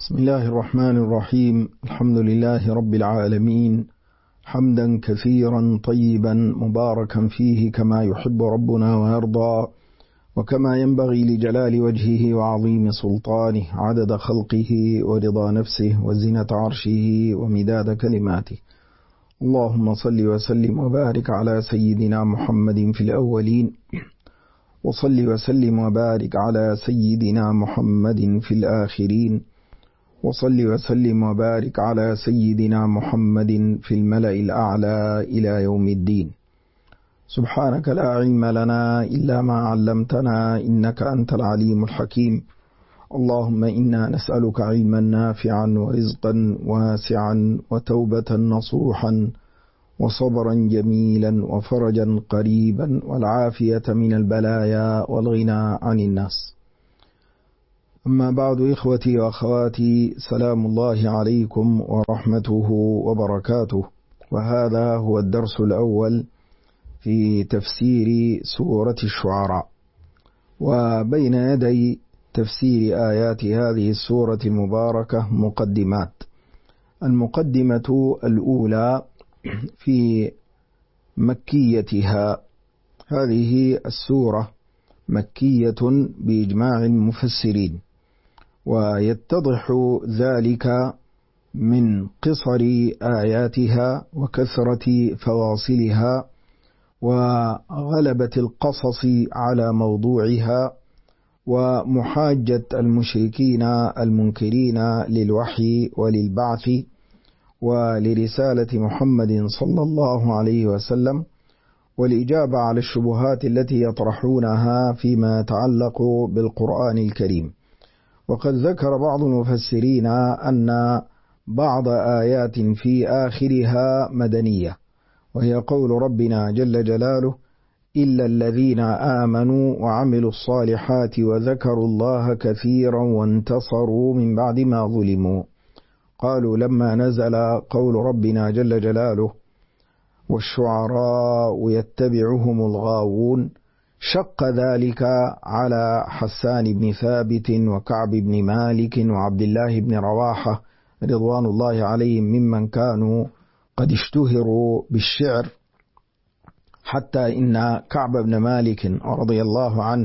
بسم الله الرحمن الرحيم. الحمد لله رب العالمين، حمدا كثيرا طيبا مباركا فيه كما يحب ربنا ويرضى، وكما ينبغي لجلال وجهه وعظيم سلطانه، عدد خلقه ورضا نفسه وزنة عرشه ومداد كلماته. اللهم صل وسلم وبارك على سيدنا محمد في الأولين، وصل وسلم وبارك على سيدنا محمد في الآخرين، وصل وسلم وبارك على سيدنا محمد في الملأ الأعلى إلى يوم الدين. سبحانك لا علم لنا إلا ما علمتنا إنك أنت العليم الحكيم. اللهم إنا نسألك علما نافعا ورزقا واسعا وتوبة نصوحا وصبرا جميلا وفرجا قريبا والعافية من البلايا والغنى عن الناس. أما بعد، إخوتي وأخواتي، سلام الله عليكم ورحمته وبركاته. وهذا هو الدرس الأول في تفسير سورة الشعراء. وبين يدي تفسير آيات هذه السورة المباركة مقدمات. المقدمة الأولى في مكيتها. هذه السورة مكية بإجماع المفسرين، ويتضح ذلك من قصر آياتها وكثرة فواصلها وغلبة القصص على موضوعها ومحاجة المشركين المنكرين للوحي وللبعث ولرسالة محمد صلى الله عليه وسلم، والإجابة على الشبهات التي يطرحونها فيما يتعلق بالقرآن الكريم. وقد ذكر بعض المفسرين أن بعض آيات في آخرها مدنية، وهي قول ربنا جل جلاله: إلا الذين آمنوا وعملوا الصالحات وذكروا الله كثيرا وانتصروا من بعد ما ظلموا. قالوا لما نزل قول ربنا جل جلاله: والشعراء يتبعهم الغاوون، شق ذلك على حسان بن ثابت وكعب بن مالك وعبد الله بن رواحة رضوان الله عليهم، ممن كانوا قد اشتهروا بالشعر، حتى إن كعب بن مالك رضي الله عنه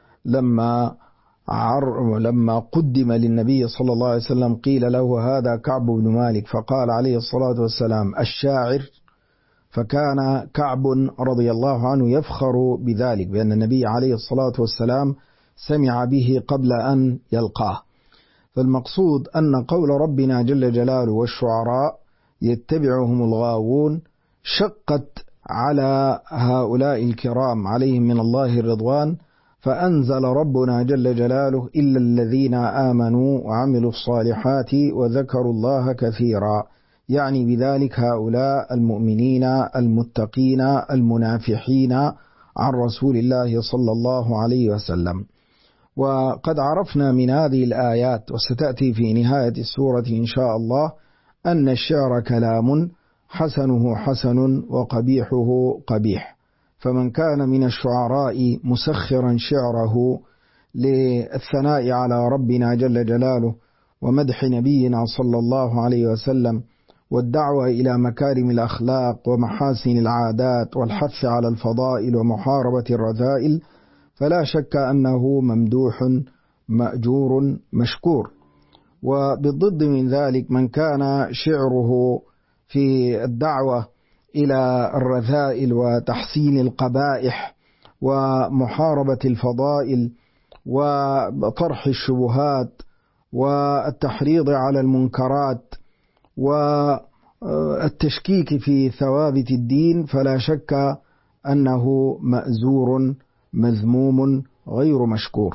لما قدم للنبي صلى الله عليه وسلم قيل له: هذا كعب بن مالك، فقال عليه الصلاة والسلام: الشاعر. فكان كعب رضي الله عنه يفخر بذلك، بأن النبي عليه الصلاة والسلام سمع به قبل أن يلقاه. فالمقصود أن قول ربنا جل جلاله: والشعراء يتبعهم الغاوون، شقت على هؤلاء الكرام عليهم من الله الرضوان، فأنزل ربنا جل جلاله: إلا الذين آمنوا وعملوا الصالحات وذكروا الله كثيرا، يعني بذلك هؤلاء المؤمنين المتقين المنافحين عن رسول الله صلى الله عليه وسلم. وقد عرفنا من هذه الآيات، وستأتي في نهاية السورة إن شاء الله، أن الشعر كلام حسنه حسن وقبيحه قبيح. فمن كان من الشعراء مسخرا شعره للثناء على ربنا جل جلاله ومدح نبينا صلى الله عليه وسلم والدعوة إلى مكارم الأخلاق ومحاسن العادات والحث على الفضائل ومحاربة الرذائل، فلا شك أنه ممدوح مأجور مشكور. وبالضد من ذلك من كان شعره في الدعوة إلى الرذائل وتحسين القبائح ومحاربة الفضائل وطرح الشبهات والتحريض على المنكرات والتشكيك في ثوابت الدين، فلا شك أنه مأزور مذموم غير مشكور.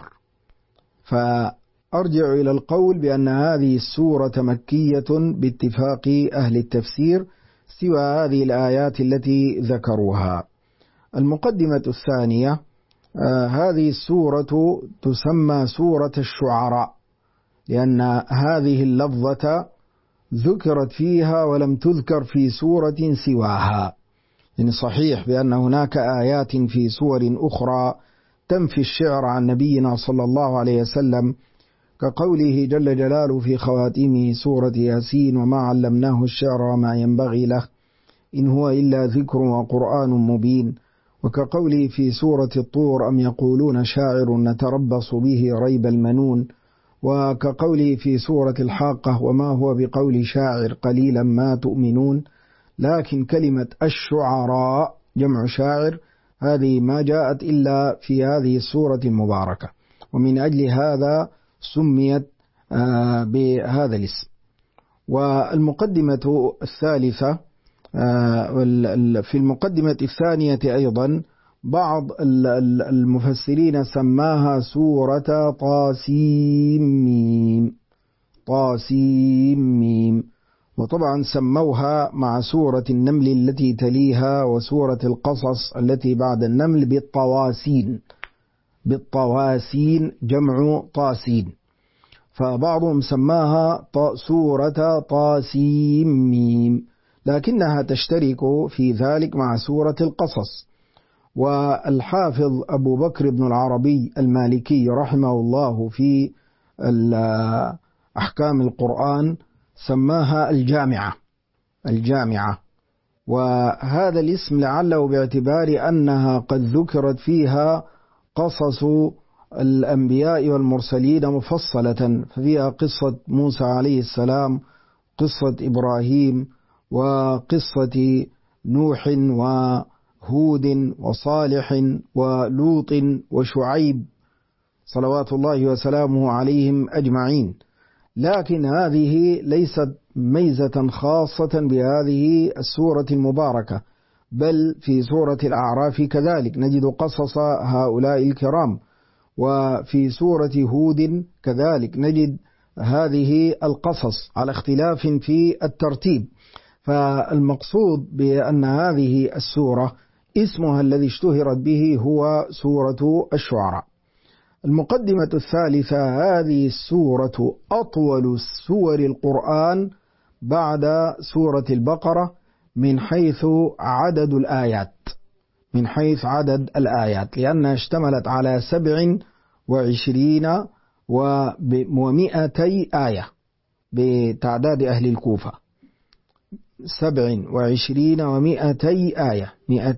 فأرجع إلى القول بأن هذه السورة مكية باتفاق أهل التفسير، سوى هذه الآيات التي ذكروها. المقدمة الثانية: هذه السورة تسمى سورة الشعراء، لأن هذه اللفظة ذكرت فيها ولم تذكر في سورة سواها. يعني صحيح بأن هناك آيات في سور أخرى تنفي الشعر عن نبينا صلى الله عليه وسلم، كقوله جل جلاله في خواتيم سورة ياسين: وما علمناه الشعر وما ينبغي له إن هو إلا ذكر وقرآن مبين. وكقوله في سورة الطور: أم يقولون شاعر نتربص به ريب المنون. وكقوله في سورة الحاقة: وما هو بقول شاعر قليلا ما تؤمنون. لكن كلمة الشعراء جمع شاعر هذه ما جاءت إلا في هذه السورة المباركة، ومن أجل هذا سميت بهذا الاسم. والمقدمة الثالثة، في المقدمة الثانية أيضا بعض المفسرين سماها سورة طاسيم، وطبعا سموها مع سورة النمل التي تليها وسورة القصص التي بعد النمل بالطواسين جمع طاسين، فبعضهم سماها سورة طاسيم، لكنها تشترك في ذلك مع سورة القصص. والحافظ أبو بكر بن العربي المالكي رحمه الله في أحكام القرآن سماها الجامعة، وهذا الاسم لعله باعتبار أنها قد ذكرت فيها قصص الأنبياء والمرسلين مفصلة، ففيها قصة موسى عليه السلام، قصة إبراهيم، وقصة نوح وهود وصالح ولوط وشعيب صلوات الله وسلامه عليهم أجمعين. لكن هذه ليست ميزة خاصة بهذه السورة المباركة، بل في سورة الأعراف كذلك نجد قصص هؤلاء الكرام، وفي سورة هود كذلك نجد هذه القصص على اختلاف في الترتيب. فالمقصود بأن هذه السورة اسمها الذي اشتهرت به هو سورة الشعراء. المقدمة الثالثة: هذه السورة أطول سور القرآن بعد سورة البقرة من حيث عدد الآيات، لأنها اشتملت على 27 و200 آية بتعداد أهل الكوفة، 27 و200 آية،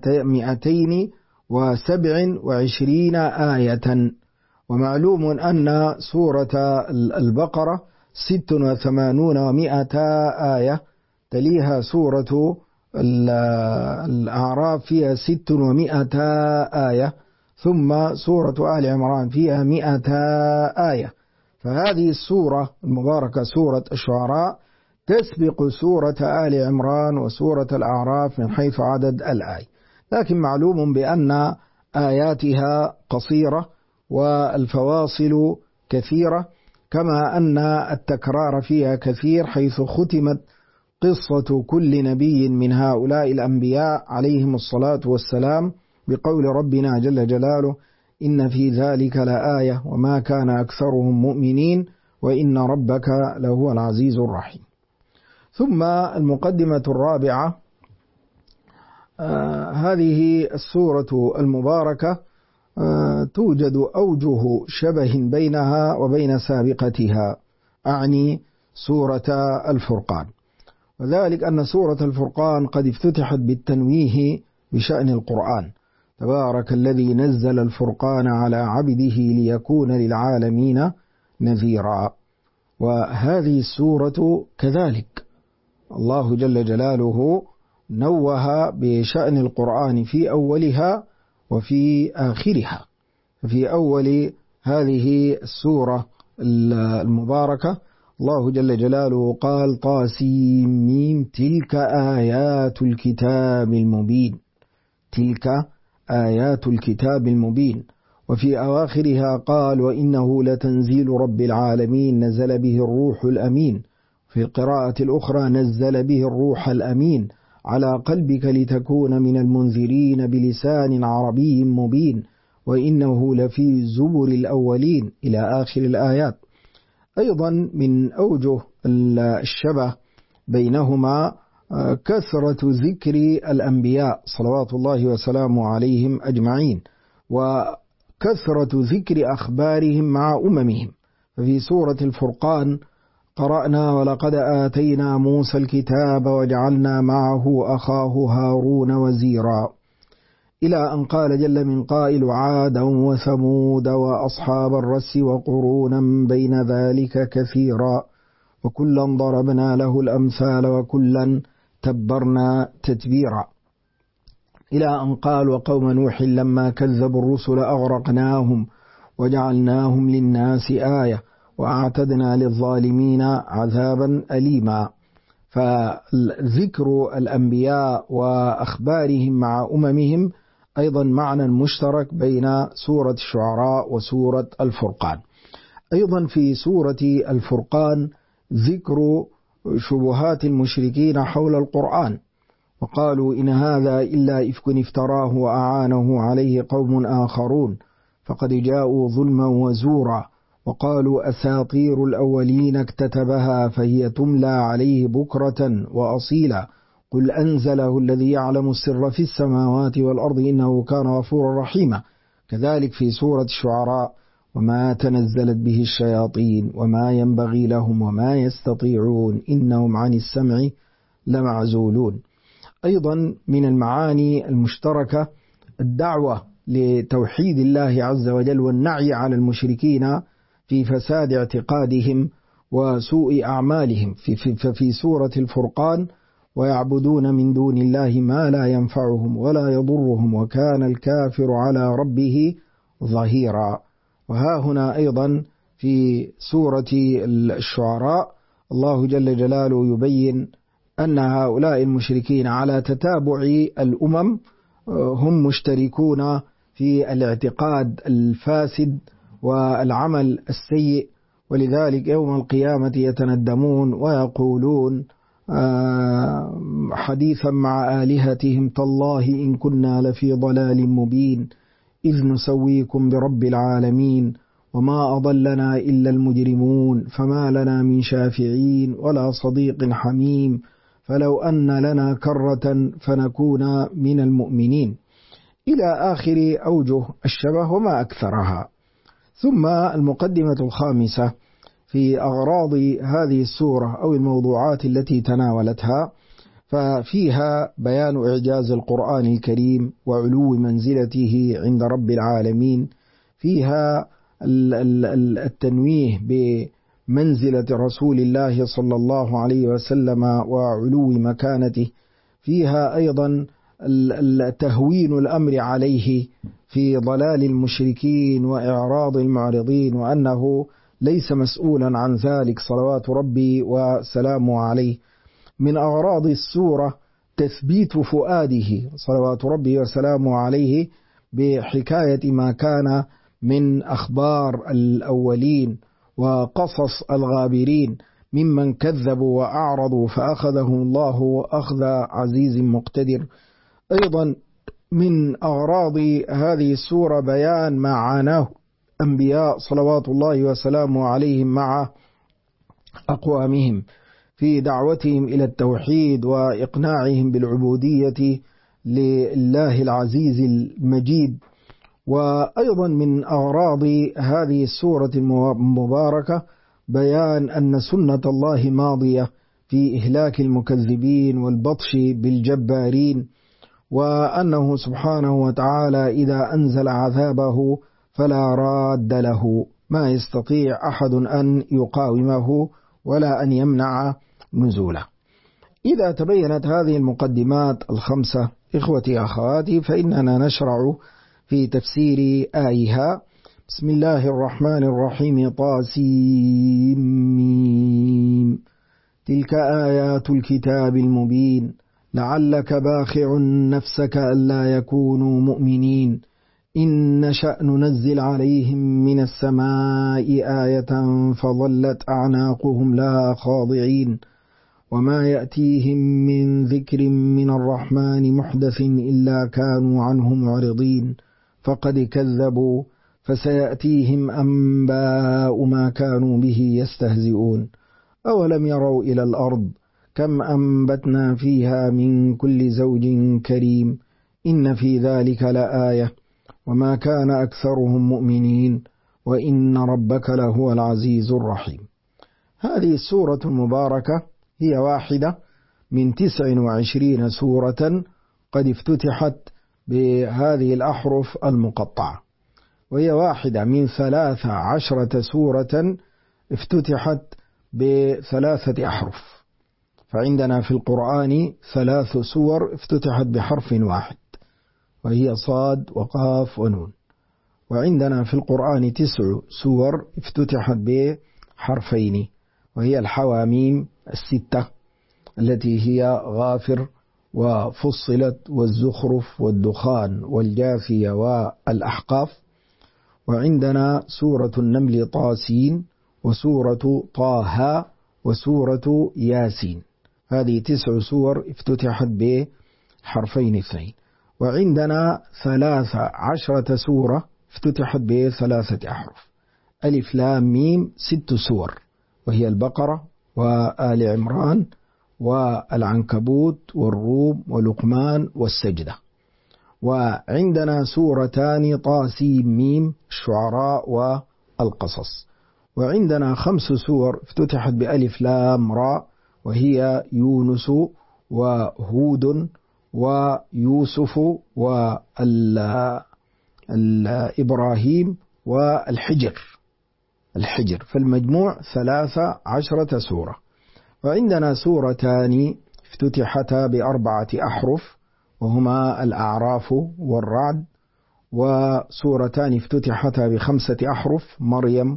227 آية. ومعلوم أن سورة البقرة 86 و100 آية، تليها سورة الأعراف فيها 600 آية، ثم سورة آل عمران فيها 100 آية. فهذه السورة المباركة سورة الشعراء تسبق سورة آل عمران وسورة الأعراف من حيث عدد الآية، لكن معلوم بأن آياتها قصيرة والفواصل كثيرة، كما أن التكرار فيها كثير، حيث ختمت قصة كل نبي من هؤلاء الأنبياء عليهم الصلاة والسلام بقول ربنا جل جلاله: إن في ذلك لآية وما كان أكثرهم مؤمنين وإن ربك لهو العزيز الرحيم. ثم المقدمة الرابعة، هذه السورة المباركة توجد أوجه شبه بينها وبين سابقتها، أعني سورة الفرقان، وذلك أن سورة الفرقان قد افتتحت بالتنويه بشأن القرآن: تبارك الذي نزل الفرقان على عبده ليكون للعالمين نذيرا. وهذه السورة كذلك الله جل جلاله نوه بشأن القرآن في أولها وفي آخرها. في أول هذه السورة المباركة الله جل جلاله قال: طاسيم تلك آيات الكتاب المبين، تلك آيات الكتاب المبين. وفي أواخرها قال: وإنه لتنزيل رب العالمين نزل به الروح الأمين. في القراءة الأخرى: نزل به الروح الأمين على قلبك لتكون من المنذرين بلسان عربي مبين، وإنه لفي زبر الأولين، إلى آخر الآيات. أيضا من أوجه الشبه بينهما كثرة ذكر الأنبياء صلوات الله وسلامه عليهم أجمعين، وكثرة ذكر أخبارهم مع أممهم. ففي سورة الفرقان قرأنا: ولقد آتينا موسى الكتاب وجعلنا معه أخاه هارون وزيرا، إلى أن قال جل من قائل: عادا وثمود وأصحاب الرس وقرونا بين ذلك كثيرا، وكلا ضربنا له الأمثال وكلا تبرنا تتبيرا، إلى أن قال: وقوم نوح لما كذبوا الرسل أغرقناهم وجعلناهم للناس آية وأعتدنا للظالمين عذابا أليما. فذكر الأنبياء وأخبارهم مع أممهم أيضا معنى مشترك بين سورة الشعراء وسورة الفرقان. أيضا في سورة الفرقان ذكر شبهات المشركين حول القرآن، وقالوا: إن هذا إلا إفك افتراه وأعانه عليه قوم آخرون فقد جاءوا ظلما وزورا، وقالوا: أساطير الأولين اكتتبها فهي تملى عليه بكرة وأصيلا، قل أنزله الذي يعلم السر في السماوات والأرض إنه كان غفورا رحيما. كذلك في سورة الشعراء: وما تنزلت به الشياطين وما ينبغي لهم وما يستطيعون إنهم عن السمع لمعزولون. أيضا من المعاني المشتركة الدعوة لتوحيد الله عز وجل والنعي على المشركين في فساد اعتقادهم وسوء أعمالهم. ففي سورة الفرقان: ويعبدون من دون الله ما لا ينفعهم ولا يضرهم وكان الكافر على ربه ظهيرا. وها هنا أيضا في سورة الشعراء الله جل جلاله يبين أن هؤلاء المشركين على تتابع الأمم هم مشتركون في الاعتقاد الفاسد والعمل السيء، ولذلك يوم القيامة يتندمون ويقولون حديثا مع آلهتهم: تالله إن كنا لفي ضلال مبين إذ نسويكم برب العالمين وما أضلنا إلا المجرمون فما لنا من شافعين ولا صديق حميم فلو أن لنا كرة فنكون من المؤمنين، إلى آخر أوجه الشبه وما أكثرها. ثم المقدمة الخامسة في أغراض هذه السورة أو الموضوعات التي تناولتها، ففيها بيان إعجاز القرآن الكريم وعلو منزلته عند رب العالمين، فيها التنويه بمنزلة رسول الله صلى الله عليه وسلم وعلو مكانته، فيها أيضا تهوين الأمر عليه في ضلال المشركين وإعراض المعرضين، وأنه ليس مسؤولا عن ذلك صلوات ربي وسلامه عليه. من أغراض السورة تثبيت فؤاده صلوات ربي وسلامه عليه بحكاية ما كان من أخبار الأولين وقصص الغابرين ممن كذبوا وأعرضوا فأخذهم الله أخذ عزيز مقتدر. أيضا من أغراض هذه السورة بيان ما عاناه أنبياء صلوات الله وسلامه عليهم مع أقوامهم في دعوتهم إلى التوحيد وإقناعهم بالعبودية لله العزيز المجيد. وأيضا من أغراض هذه السورة المباركة بيان أن سنة الله ماضية في إهلاك المكذبين والبطش بالجبارين، وأنه سبحانه وتعالى إذا أنزل عذابه فلا راد له، ما يستطيع أحد أن يقاومه ولا أن يمنع نزوله. إذا تبينت هذه المقدمات الخمسة إخوتي أخواتي فإننا نشرع في تفسير آيها. بسم الله الرحمن الرحيم. طاسيم تلك آيات الكتاب المبين لعلك باخع نفسك ألا يكونوا مؤمنين إن نشأ ننزل عليهم من السماء آية فظلت أعناقهم لها خاضعين وما يأتيهم من ذكر من الرحمن محدث إلا كانوا عنه معرضين فقد كذبوا فسيأتيهم أنباء ما كانوا به يستهزئون أولم يروا إلى الأرض كم أنبتنا فيها من كل زوج كريم إن في ذلك لآية وما كان أكثرهم مؤمنين وإن ربك لهو العزيز الرحيم. هذه السورة المباركة هي واحدة من 29 سورة قد افتتحت بهذه الأحرف المقطعة، وهي واحدة من 13 سورة افتتحت ب3 أحرف. فعندنا في القرآن 3 سور افتتحت بحرف واحد، وهي صاد وقاف ونون. وعندنا في القرآن 9 سور افتتحت بحرفين، وهي الحواميم 6 التي هي غافر وفصلت والزخرف والدخان والجاثية والأحقاف. وعندنا سورة النمل طاسين، وسورة طه، وسورة ياسين. هذه 9 سور افتتحت بحرفين 2. وعندنا 13 سورة افتتحت ب3 أحرف. ألف لام ميم 6 سور، وهي البقرة وآل عمران والعنكبوت والروم ولقمان والسجدة. وعندنا سورتان طاسيم ميم الشعراء والقصص. وعندنا 5 سور افتتحت بألف لام راء، وهي يونس وهود ويوسف وإبراهيم والحجر. فالمجموع 13 سورة. وعندنا سورتان افتتحتا ب4 أحرف، وهما الأعراف والرعد. وسورتان افتتحتا ب5 أحرف، مريم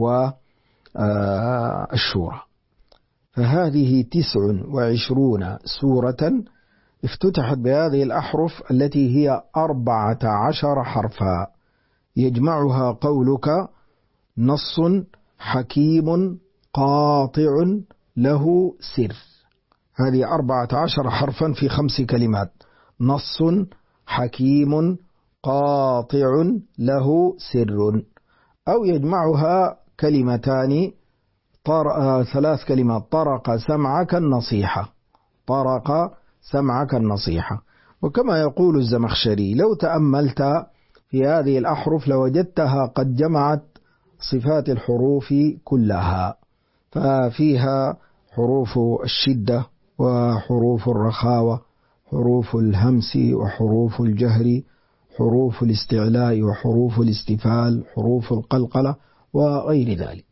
والشورى. فهذه 29 سورة افتتحت بهذه الأحرف التي هي 14 حرفا، يجمعها قولك نص حكيم قاطع له سر. هذه 14 حرفا في 5 كلمات: نص حكيم قاطع له سر. أو يجمعها كلمتان 3 كلمات: طرق سمعك النصيحة، طرق سمعك النصيحة. وكما يقول الزمخشري: لو تأملت في هذه الأحرف لوجدتها قد جمعت صفات الحروف كلها، ففيها حروف الشدة وحروف الرخاوة، حروف الهمس وحروف الجهر، حروف الاستعلاء وحروف الاستفال، حروف القلقلة وغير ذلك.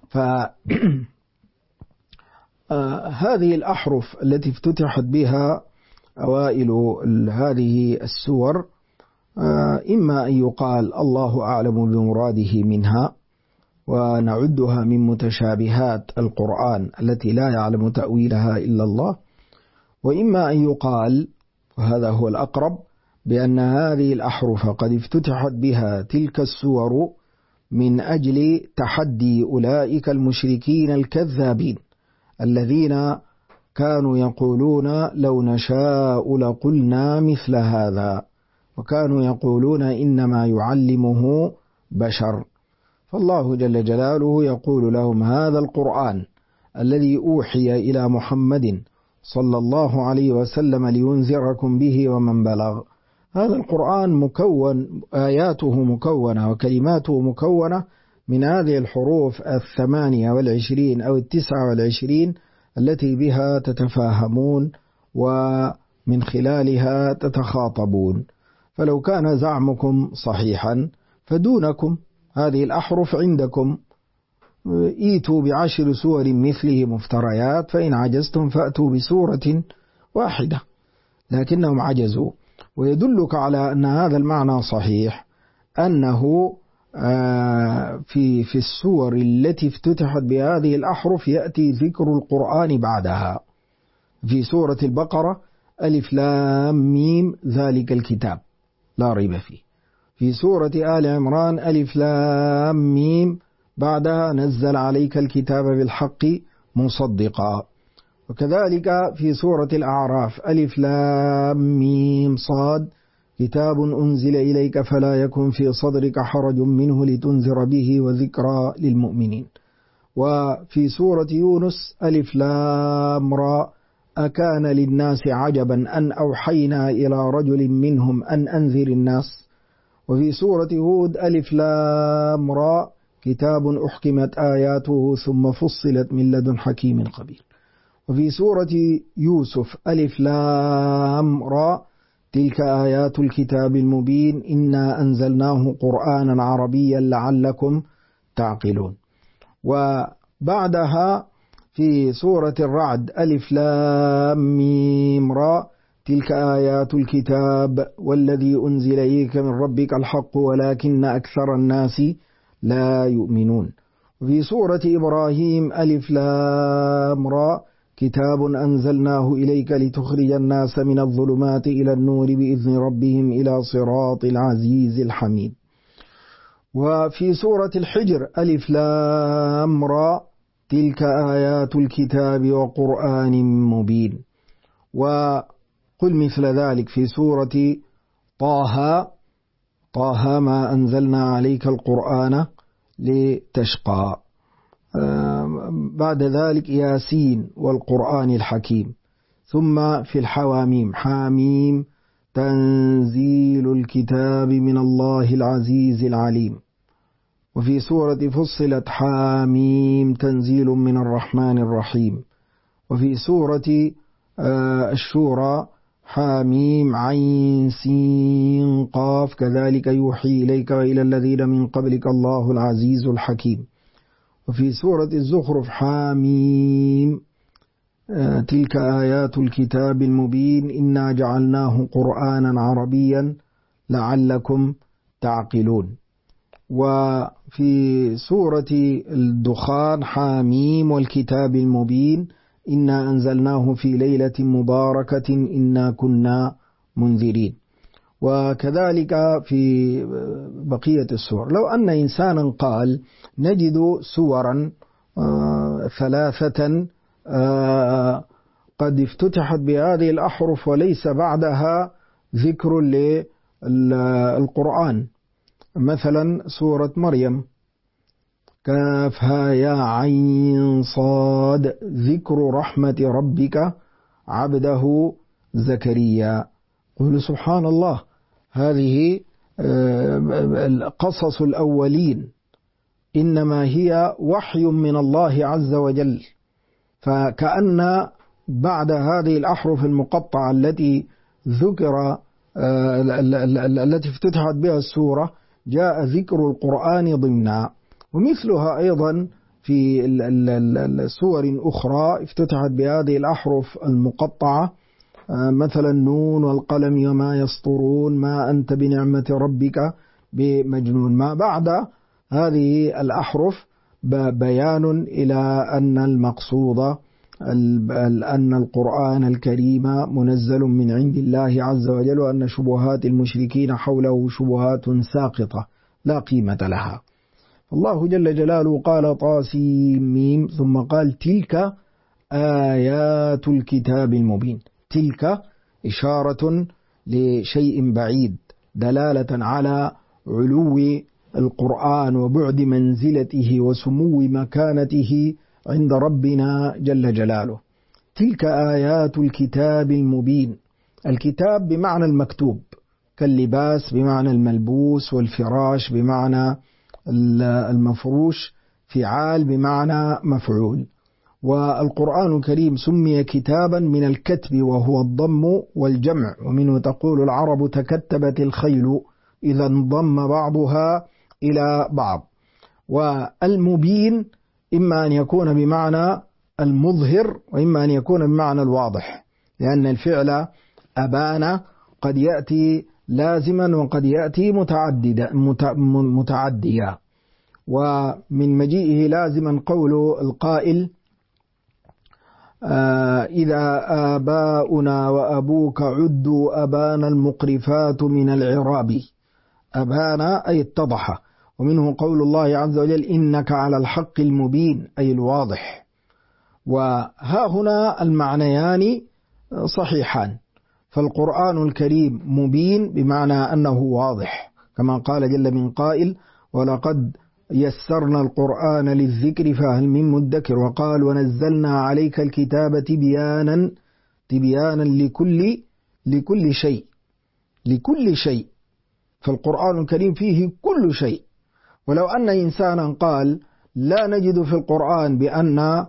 فهذه الأحرف التي افتتحت بها أوائل هذه السور إما أن يقال الله أعلم بمراده منها، ونعدها من متشابهات القرآن التي لا يعلم تأويلها إلا الله، وإما أن يقال، وهذا هو الأقرب، بأن هذه الأحرف قد افتتحت بها تلك السور من أجل تحدي أولئك المشركين الكذابين الذين كانوا يقولون لو نشاء لقلنا مثل هذا، وكانوا يقولون إنما يعلمه بشر. فالله جل جلاله يقول لهم: هذا القرآن الذي أوحي إلى محمد صلى الله عليه وسلم لينذركم به ومن بلغ، هذا القرآن مكون، آياته مكونة وكلماته مكونة من هذه الحروف 28 أو 29 التي بها تتفاهمون ومن خلالها تتخاطبون. فلو كان زعمكم صحيحا فدونكم هذه الأحرف عندكم، إيتوا ب10 سور مثله مفتريات، فإن عجزتم فأتوا بسورة واحدة، لكنهم عجزوا. ويدلك على أن هذا المعنى صحيح أنه في السور التي افتتحت بهذه الأحرف يأتي ذكر القرآن بعدها. في سورة البقرة: ألف لام ميم ذلك الكتاب لا ريب فيه. في سورة آل عمران: ألف لام ميم بعدها نزل عليك الكتاب بالحق مصدقا. وكذلك في سورة الأعراف: ألف لام ميم صاد كتاب أنزل إليك فلا يكن في صدرك حرج منه لتنذر به وذكرى للمؤمنين. وفي سورة يونس: ألف لام را أكان للناس عجبا أن أوحينا إلى رجل منهم أن أنذر الناس. وفي سورة هود: ألف لام را كتاب أحكمت آياته ثم فصلت من لدن حكيم خبير. وفي سورة يوسف ألف لام را تلك آيات الكتاب المبين إنا أنزلناه قرآنا عربيا لعلكم تعقلون. وبعدها في سورة الرعد ألف لام ميم را تلك آيات الكتاب والذي أنزل إليك من ربك الحق ولكن أكثر الناس لا يؤمنون. وفي سورة إبراهيم ألف لام را كتاب أنزلناه إليك لتخرج الناس من الظلمات إلى النور بإذن ربهم إلى صراط العزيز الحميد. وفي سورة الحجر ألف لام را تلك آيات الكتاب وقرآن مبين. وقل مثل ذلك في سورة طه ما أنزلنا عليك القرآن لتشقى. بعد ذلك ياسين والقرآن الحكيم. ثم في الحواميم حاميم تنزيل الكتاب من الله العزيز العليم. وفي سورة فصلت حاميم تنزيل من الرحمن الرحيم. وفي سورة الشورى حاميم عين سين قاف كذلك يوحي إليك وإلى الذين من قبلك الله العزيز الحكيم. وفي سورة الزخرف حاميم تلك آيات الكتاب المبين إنا جعلناه قرآنا عربيا لعلكم تعقلون. وفي سورة الدخان حاميم والكتاب المبين إنا أنزلناه في ليلة مباركة إنا كنا منذرين. وكذلك في بقية السور. لو أن إنسانا قال نجد سورا ثلاثة قد افتتحت بهذه الأحرف وليس بعدها ذكر للقرآن، مثلا سورة مريم كافها يا عين صاد ذكر رحمة ربك عبده زكريا. قل سبحان الله، هذه قصص الأولين إنما هي وحي من الله عز وجل. فكأن بعد هذه الأحرف المقطعة التي ذكر التي افتتحت بها السورة جاء ذكر القرآن ضمنها. ومثلها أيضا في السور أخرى افتتحت بهذه الأحرف المقطعة، مثلا نون والقلم وما يسطرون ما أنت بنعمة ربك بمجنون. ما بعد هذه الأحرف بيان إلى أن المقصود أن القرآن الكريم منزل من عند الله عز وجل، وأن شبهات المشركين حوله شبهات ساقطة لا قيمة لها. الله جل جلاله قال طاسيم ثم قال تلك آيات الكتاب المبين. تلك إشارة لشيء بعيد دلالة على علو القرآن وبعد منزلته وسمو مكانته عند ربنا جل جلاله. تلك آيات الكتاب المبين. الكتاب بمعنى المكتوب، كاللباس بمعنى الملبوس، والفراش بمعنى المفروش، فعال بمعنى مفعول. والقرآن الكريم سمي كتابا من الكتب وهو الضم والجمع، ومنه تقول العرب تكتبت الخيل إذا انضم بعضها إلى بعض. والمبين إما أن يكون بمعنى المظهر وإما أن يكون بمعنى الواضح، لأن الفعل أبان قد يأتي لازما وقد يأتي متعديا. ومن مجيئه لازما قول القائل إذا آباؤنا وأبوك عدوا أبانا المقرفات من العراب. أبانا أي اتضح. ومنه قول الله عز وجل إنك على الحق المبين أي الواضح. وها هنا المعنيان صحيحان، فالقرآن الكريم مبين بمعنى أنه واضح، كما قال جل من قائل ولقد يسرنا القرآن للذكر فهل من مدكر. وقال ونزلنا عليك الكتاب تبيانا لكل شيء. فالقرآن الكريم فيه كل شيء. ولو أن إنسانا قال لا نجد في القرآن بأن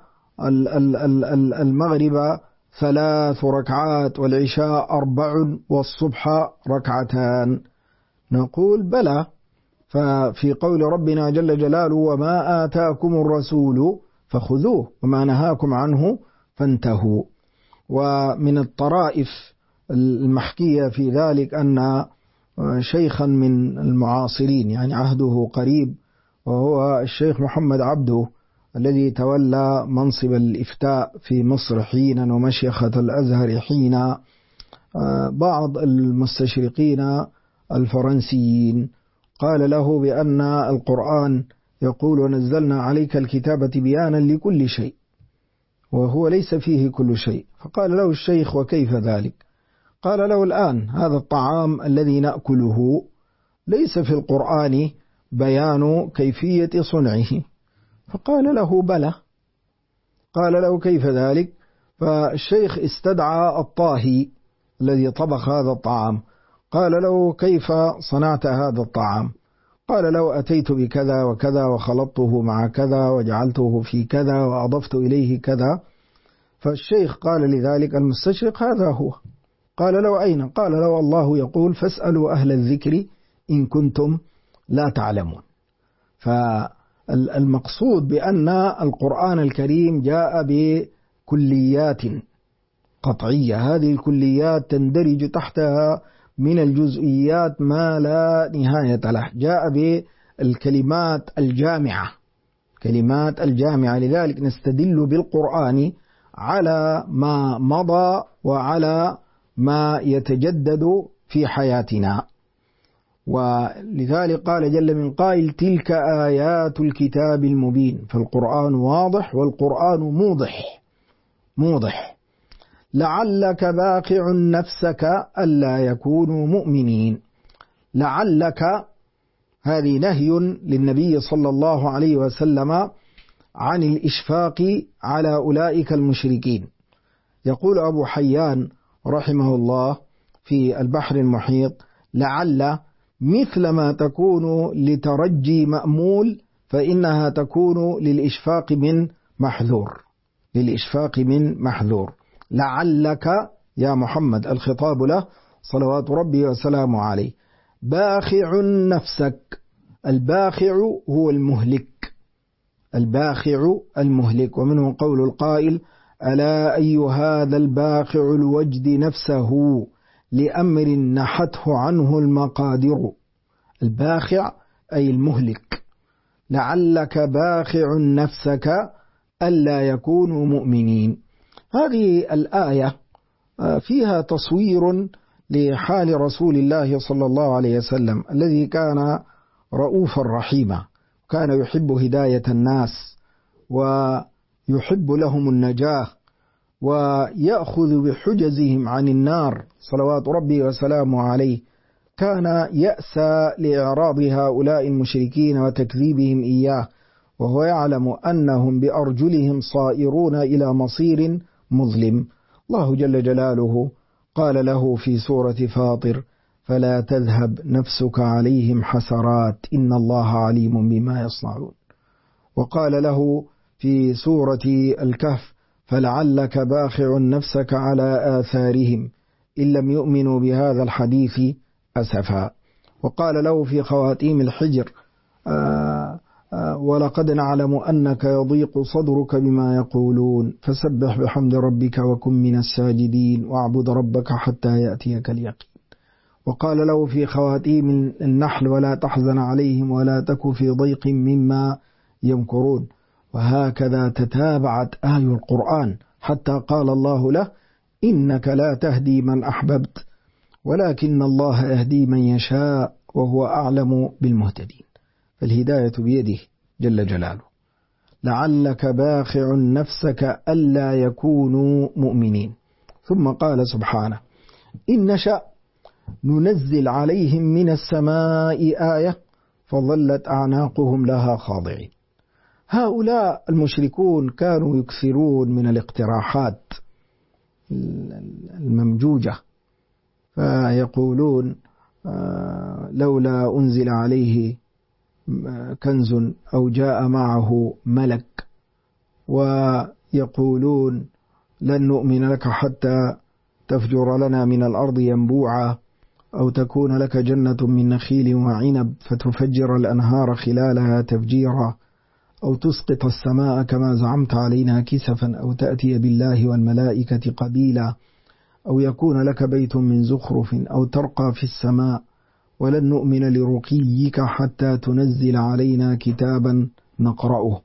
المغرب 3 ركعات والعشاء 4 والصبح 2 نقول بلى، ففي قول ربنا جل جلاله وما آتاكم الرسول فخذوه وما نهاكم عنه فانتهوا. ومن الطرائف المحكية في ذلك أن شيخا من المعاصرين يعني عهده قريب، وهو الشيخ محمد عبده الذي تولى منصب الإفتاء في مصر حينا ومشيخة الأزهر حينا، بعض المستشرقين الفرنسيين قال له بأن القرآن يقول ونزلنا عليك الكتاب تبيانا لكل شيء وهو ليس فيه كل شيء. فقال له الشيخ وكيف ذلك؟ قال له الآن هذا الطعام الذي نأكله ليس في القرآن بيان كيفية صنعه. فقال له بلى. قال له كيف ذلك؟ فالشيخ استدعى الطاهي الذي طبخ هذا الطعام، قال له كيف صنعت هذا الطعام؟ قال له أتيت بكذا وكذا وخلطته مع كذا وجعلته في كذا وأضفت إليه كذا. فالشيخ قال لذلك المستشرق هذا هو. قال له أين؟ قال له الله يقول فاسألوا أهل الذكر إن كنتم لا تعلمون. فالمقصود بأن القرآن الكريم جاء بكليات قطعية، هذه الكليات تندرج تحتها من الجزئيات ما لا نهاية له، جاء بالكلمات الجامعة، كلمات الجامعة. لذلك نستدل بالقرآن على ما مضى وعلى ما يتجدد في حياتنا. ولذلك قال جل من قائل تلك آيات الكتاب المبين، فالقرآن واضح والقرآن موضح. لعلك باخع نفسك ألا يكونوا مؤمنين. لعلك هذه نهي للنبي صلى الله عليه وسلم عن الإشفاق على أولئك المشركين. يقول أبو حيان رحمه الله في البحر المحيط لعل مثل ما تكون لترجي مأمول فإنها تكون للإشفاق من محذور. لعلك يا محمد الخطاب له صلوات ربي وسلامه عليه باخع نفسك. الباخع هو المهلك، ومنه قول القائل ألا أي هذا الباخع الوجد نفسه لأمر نحته عنه المقادر. الباخع أي المهلك. لعلك باخع نفسك ألا يكونوا مؤمنين. هذه الآية فيها تصوير لحال رسول الله صلى الله عليه وسلم الذي كان رؤوفا رحيما، كان يحب هداية الناس ويحب لهم النجاة ويأخذ بحجزهم عن النار صلوات ربي وسلامه عليه. كان يأسى لإعراض هؤلاء المشركين وتكذيبهم إياه، وهو يعلم أنهم بأرجلهم صائرون إلى مصير مظلم. الله جل جلاله قال له في سورة فاطر فلا تذهب نفسك عليهم حسرات إن الله عليم بما يصنعون. وقال له في سورة الكهف فلعلك باخع نفسك على آثارهم إن لم يؤمنوا بهذا الحديث أسفا. وقال له في خواتيم الحجر ولقد نعلم أنك يضيق صدرك بما يقولون فسبح بحمد ربك وكن من الساجدين واعبد ربك حتى يأتيك اليقين. وقال له في خواتيم النحل ولا تحزن عليهم ولا تك في ضيق مما يمكرون. وهكذا تتابعت آي القرآن حتى قال الله له إنك لا تهدي من أحببت ولكن الله يهدي من يشاء وهو أعلم بالمهتدين. فالهداية بيده جل جلاله. لعلك باخع نفسك ألا يكونوا مؤمنين. ثم قال سبحانه إن نشأ ننزل عليهم من السماء آية فظلت أعناقهم لها خاضعين. هؤلاء المشركون كانوا يكثرون من الاقتراحات الممجوجة، فيقولون لولا أنزل عليه كنز أو جاء معه ملك، ويقولون لن نؤمن لك حتى تفجر لنا من الأرض ينبوعا، أو تكون لك جنة من نخيل وعنب فتفجر الأنهار خلالها تفجيرا، أو تسقط السماء كما زعمت علينا كسفا، أو تأتي بالله والملائكة قبيلا، أو يكون لك بيت من زخرف، أو ترقى في السماء، ولن نؤمن لرقيك حتى تنزل علينا كتابا نقرأه.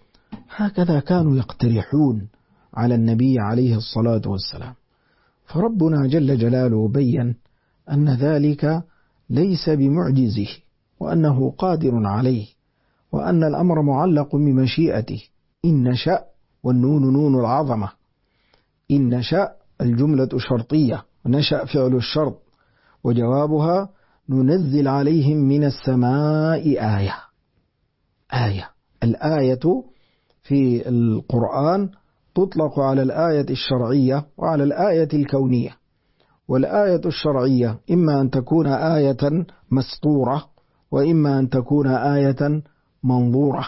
هكذا كانوا يقترحون على النبي عليه الصلاة والسلام. فربنا جل جلاله بيّن أن ذلك ليس بمعجزه، وأنه قادر عليه، وأن الأمر معلق بمشيئته. إن نشأ، والنون نون العظمة، إن نشأ الجملة شرطية، ونشأ فعل الشرط، وجوابها ننزل عليهم من السماء آية. آية، الآية في القرآن تطلق على الآية الشرعية وعلى الآية الكونية. والآية الشرعية إما أن تكون آية مسطورة، وإما أن تكون آية منظورة.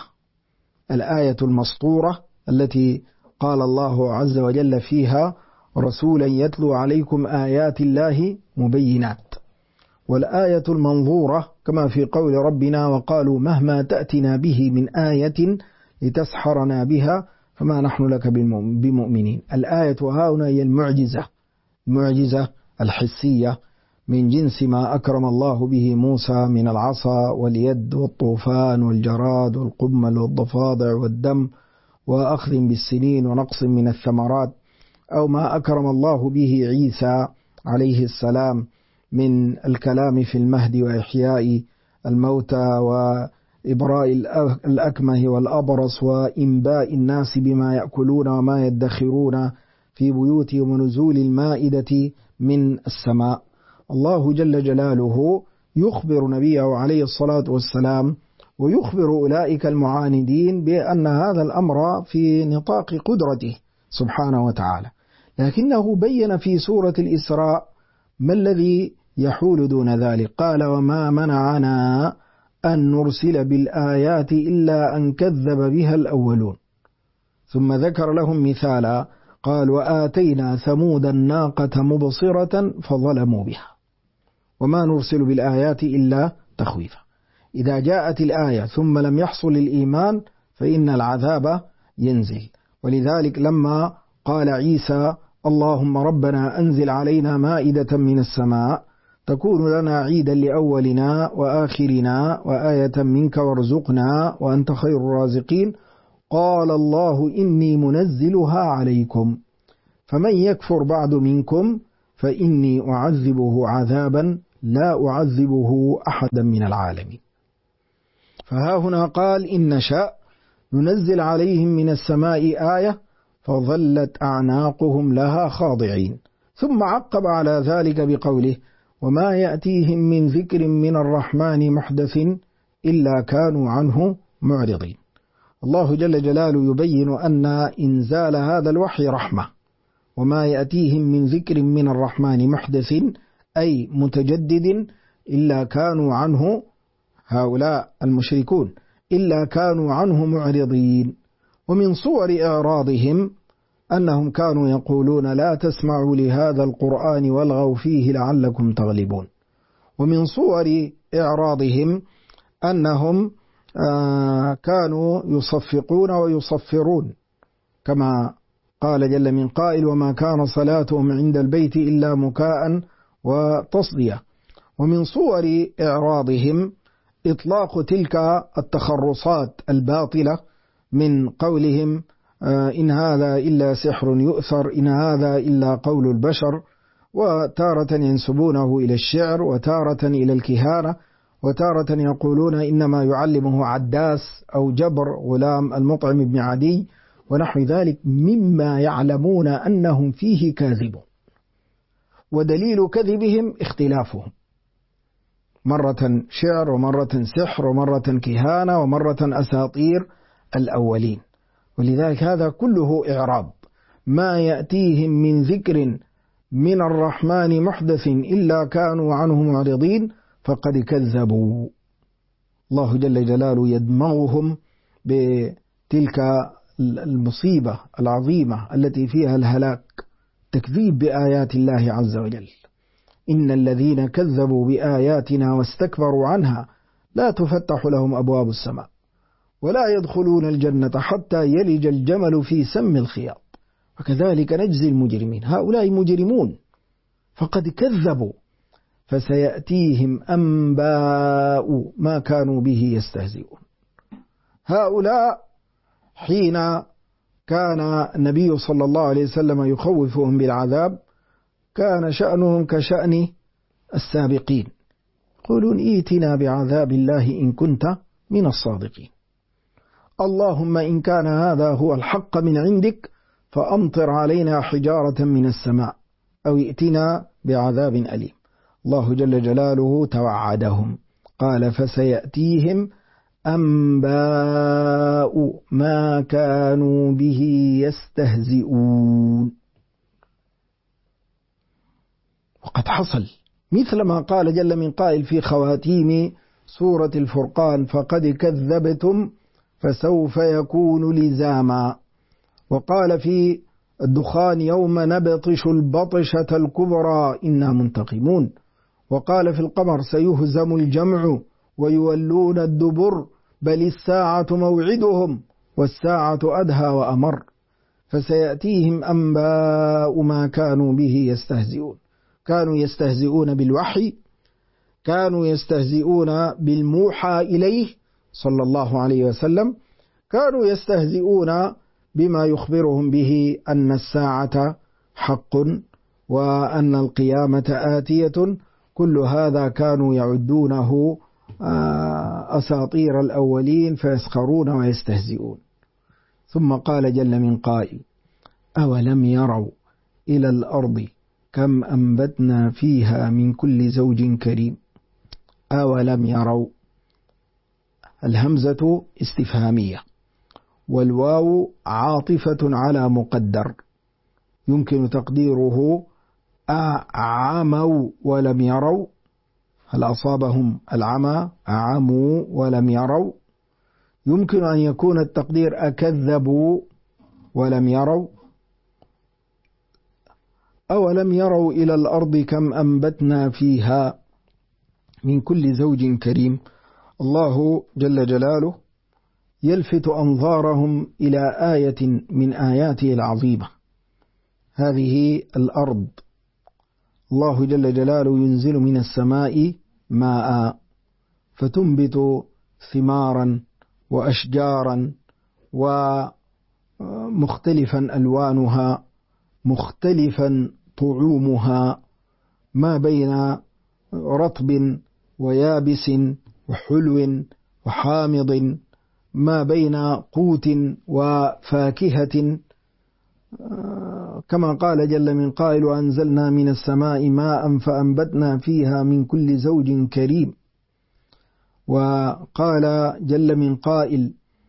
الآية المسطورة التي قال الله عز وجل فيها رسولا يتلو عليكم آيات الله مبينات. والآية المنظورة كما في قول ربنا وقالوا مهما تأتنا به من آية لتسحرنا بها فما نحن لك بمؤمنين. الآية هنا هي المعجزة الحسية من جنس ما أكرم الله به موسى من العصا واليد والطوفان والجراد والقمل والضفادع والدم وأخذ بالسنين ونقص من الثمرات، أو ما أكرم الله به عيسى عليه السلام من الكلام في المهد وإحياء الموتى وإبراء الأكمه والأبرص وإنباء الناس بما يأكلون وما يدخرون في بيوتهم ونزول المائدة من السماء. الله جل جلاله يخبر نبيه عليه الصلاة والسلام ويخبر أولئك المعاندين بأن هذا الأمر في نطاق قدرته سبحانه وتعالى، لكنه بين في سورة الإسراء ما الذي يحول دون ذلك. قال وما منعنا أن نرسل بالآيات إلا أن كذب بها الأولون. ثم ذكر لهم مثالا قال وآتينا ثمود الناقة مبصرة فظلموا بها وما نرسل بالآيات إلا تخويفا. إذا جاءت الآية ثم لم يحصل الإيمان فإن العذاب ينزل. ولذلك لما قال عيسى اللهم ربنا أنزل علينا مائدة من السماء تكون لنا عيدا لأولنا وآخرنا وآية منك وارزقنا وأنت خير الرازقين، قال الله إني منزلها عليكم فمن يكفر بعد منكم فإني أعذبه عذابا لا أعذبه أحدا من العالمين. فها هنا قال إن نشأ ننزل عليهم من السماء آية فظلت أعناقهم لها خاضعين. ثم عقب على ذلك بقوله وما يأتيهم من ذكر من الرحمن محدث إلا كانوا عنه معرضين. الله جل جلاله يبين أن إنزال هذا الوحي رحمة، وما يأتيهم من ذكر من الرحمن محدث أي متجدد إلا كانوا عنه، هؤلاء المشركون، إلا كانوا عنه معرضين. ومن صور إعراضهم أنهم كانوا يقولون لا تسمعوا لهذا القرآن والغوا فيه لعلكم تغلبون. ومن صور إعراضهم أنهم كانوا يصفقون ويصفرون كما قال جل من قائل وما كان صلاتهم عند البيت إلا مكاء وتصدية. ومن صور إعراضهم إطلاق تلك التخرصات الباطلة من قولهم إن هذا إلا سحر يؤثر، إن هذا إلا قول البشر، وتارة ينسبونه إلى الشعر وتارة إلى الكهانة، وتارة يقولون إنما يعلمه عداس أو جبر غلام المطعم بن عدي ونحو ذلك مما يعلمون أنهم فيه كاذبون. ودليل كذبهم اختلافهم، مرة شعر ومرة سحر ومرة كهانة ومرة أساطير الأولين. ولذلك هذا كله إعراض. ما يأتيهم من ذكر من الرحمن محدث إلا كانوا عنه معرضين فقد كذبوا. الله جل جلاله يدمغهم بتلك المصيبة العظيمة التي فيها الهلاك، تكذيب بآيات الله عز وجل. إن الذين كذبوا بآياتنا واستكبروا عنها لا تفتح لهم أبواب السماء ولا يدخلون الجنة حتى يلج الجمل في سم الخياط، وكذلك نجزي المجرمين. هؤلاء مجرمون فقد كذبوا، فسيأتيهم أنباء ما كانوا به يستهزئون. هؤلاء حين كان النبي صلى الله عليه وسلم يخوفهم بالعذاب كان شأنهم كشأن السابقين، يقولون ائتنا بعذاب الله إن كنت من الصادقين، اللهم إن كان هذا هو الحق من عندك فأمطر علينا حجارة من السماء أو ائتنا بعذاب أليم. الله جل جلاله توعدهم، قال فسيأتيهم أنباء ما كانوا به يستهزئون. وقد حصل مثل ما قال جل من قائل في خواتيم سورة الفرقان: فقد كذبتم فسوف يكون لزاما. وقال في الدخان: يوم نبطش البطشة الكبرى إنا منتقمون. وقال في القمر: سيهزم الجمع ويولون الدبر بل الساعة موعدهم والساعة أدهى وأمر. فسيأتيهم أنباء ما كانوا به يستهزئون. كانوا يستهزئون بالوحي، كانوا يستهزئون بالموحى إليه صلى الله عليه وسلم، كانوا يستهزئون بما يخبرهم به أن الساعة حق وأن القيامة آتية. كل هذا كانوا يعدونه أساطير الأولين فيسخرون ويستهزئون. ثم قال جل من قائل: أولم يروا إلى الأرض كم أنبتنا فيها من كل زوج كريم. أولم يروا، الهمزة استفهامية والواو عاطفة على مقدر، يمكن تقديره أعموا ولم يروا، هل أصابهم العمى أعموا ولم يروا. يمكن أن يكون التقدير أكذبوا ولم يروا. أولم يروا إلى الأرض كم أنبتنا فيها من كل زوج كريم. الله جل جلاله يلفت أنظارهم إلى آية من آياته العظيمة. هذه الأرض الله جل جلاله ينزل من السماء ماء فتنبت ثمارا وأشجارا ومختلفا ألوانها مختلفا طعومها، ما بين رطب ويابس وحلو وحامض، ما بين قوت وفاكهة، كما قال جل من قائل: وأنزلنا من السماء ماء فأنبتنا فيها من كل زوج كريم. وقال جل من قائل: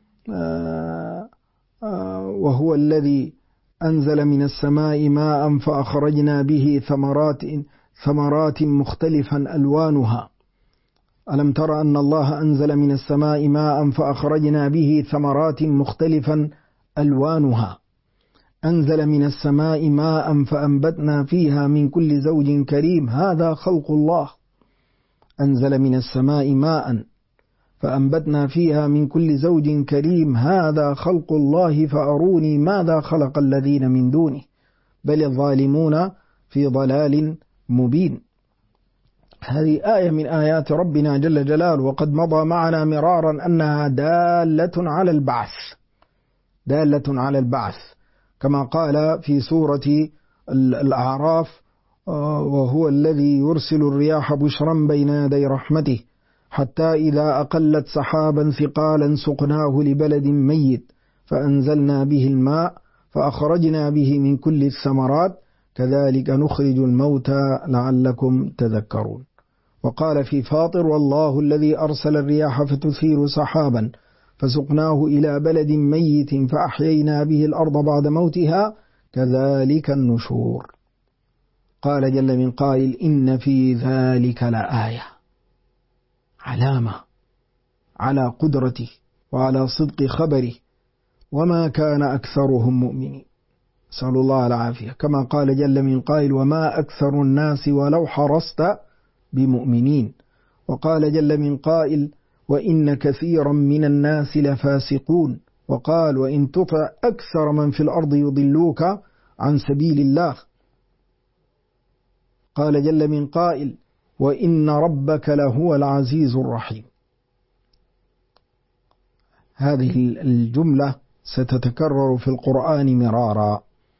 وهو الذي أنزل من السماء ماء فأخرجنا به ثمرات مختلفا ألوانها. ألم تر أن الله أنزل من السماء ماء فأخرجنا به ثمرات مختلفا ألوانها. أنزل من السماء ماء فأنبتنا فيها من كل زوج كريم. هذا خلق الله. أنزل من السماء ماء فأنبتنا فيها من كل زوج كريم. هذا خلق الله فأروني ماذا خلق الذين من دونه بل الظالمون في ضلال مبين. هذه آية من آيات ربنا جل جلاله، وقد مضى معنا مرارا أنها دالة على البعث كما قال في سورة الأعراف: وهو الذي يرسل الرياح بشرا بين يدي رحمته حتى إذا أقلت سحابا ثقالا سقناه لبلد ميت فأنزلنا به الماء فأخرجنا به من كل الثمرات كذلك نخرج الموتى لعلكم تذكرون. وقال في فاطر: والله الذي أرسل الرياح فتثير سحابا فسقناه إلى بلد ميت فأحيينا به الأرض بعد موتها كذلك النشور. قال جل من قائل: إن في ذلك لآية، على قدرته وعلى صدق خبره، وما كان أكثرهم مؤمنين. نسأل الله العافية، كما قال جل من قائل: وما أكثر الناس ولو حرصت بمؤمنين. وقال جل من قائل: وإن كثيرا من الناس لفاسقون. وقال: وإن تطع أكثر من في الأرض يضلوك عن سبيل الله. قال جل من قائل: وإن ربك لهو العزيز الرحيم. هذه الجملة ستتكرر في القرآن مرارا.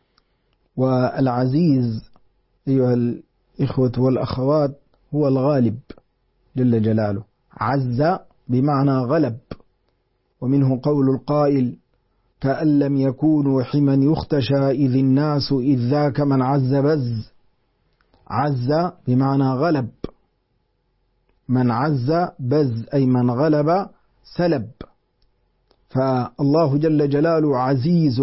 والعزيز أيها الإخوة والأخوات هو الغالب جل جلاله. عز بمعنى غلب، ومنه قول القائل: كأن لم يكونوا حما يختشى إذ الناس إذ ذاك من عز بز. عز بمعنى غلب، من عز بز أي من غلب سلب. فالله جل جلاله عزيز.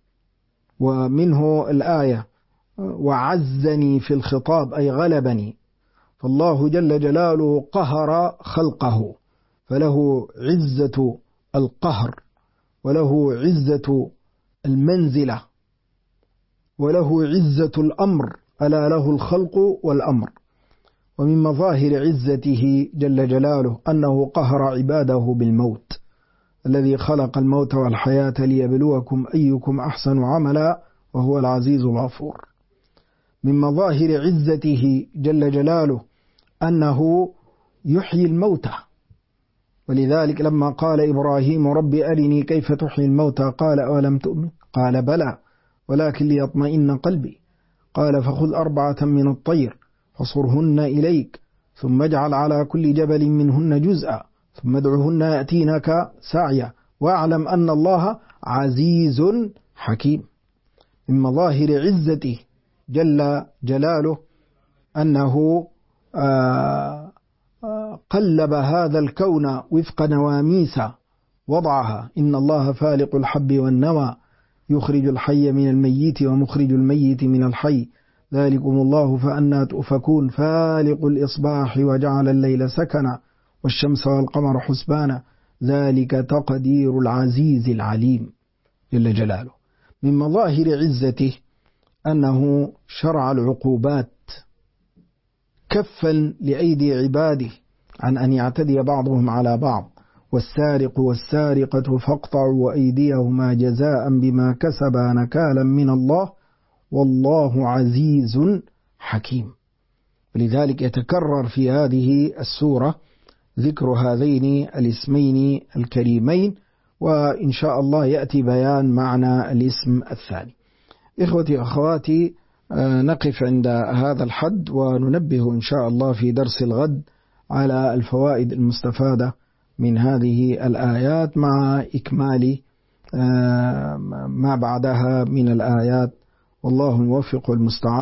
ومنه الآية: وعزني في الخطاب أي غلبني. فالله جل جلاله قهر خلقه، فله عزة القهر، وله عزة المنزلة، وله عزة الأمر، ألا له الخلق والأمر. ومن مظاهر عزته جل جلاله أنه قهر عباده بالموت، الذي خلق الموت والحياة ليبلوكم أيكم أحسن عملا وهو العزيز الغفور. من مظاهر عزته جل جلاله أنه يحيي الموتى، ولذلك لما قال إبراهيم: رب أرني كيف تحيي الموتى، قال: أولم تؤمن؟ قال: بلى ولكن ليطمئن قلبي. قال: فخذ 4 من الطير فصرهن إليك، ثم اجعل على كل جبل منهن جزءا، ثم ادعهن يأتينك سعيا، واعلم أن الله عزيز حكيم. من مظاهر عزته جل جلاله أنه قلب هذا الكون وفق نواميس وضعها: إن الله فالق الحب والنوى، يخرج الحي من الميت ومخرج الميت من الحي، ذلكم الله فأنى تؤفكون، فالق الإصباح وجعل الليل سكنا والشمس والقمر حسبانا، ذلك تقدير العزيز العليم جل جلاله. من مظاهر عزته أنه شرع العقوبات كفا لأيدي عباده عن أن يعتدي بعضهم على بعض: والسارق والسارقة فاقطعوا أيديهما جزاء بما كسبا نكالا من الله والله عزيز حكيم. ولذلك يتكرر في هذه السورة ذكر هذين الاسمين الكريمين، وإن شاء الله يأتي بيان معنى الاسم الثاني. إخوتي أخواتي، نقف عند هذا الحد، وننبه إن شاء الله في درس الغد على الفوائد المستفادة من هذه الآيات مع إكمال ما بعدها من الآيات، والله الموفق والمستعان.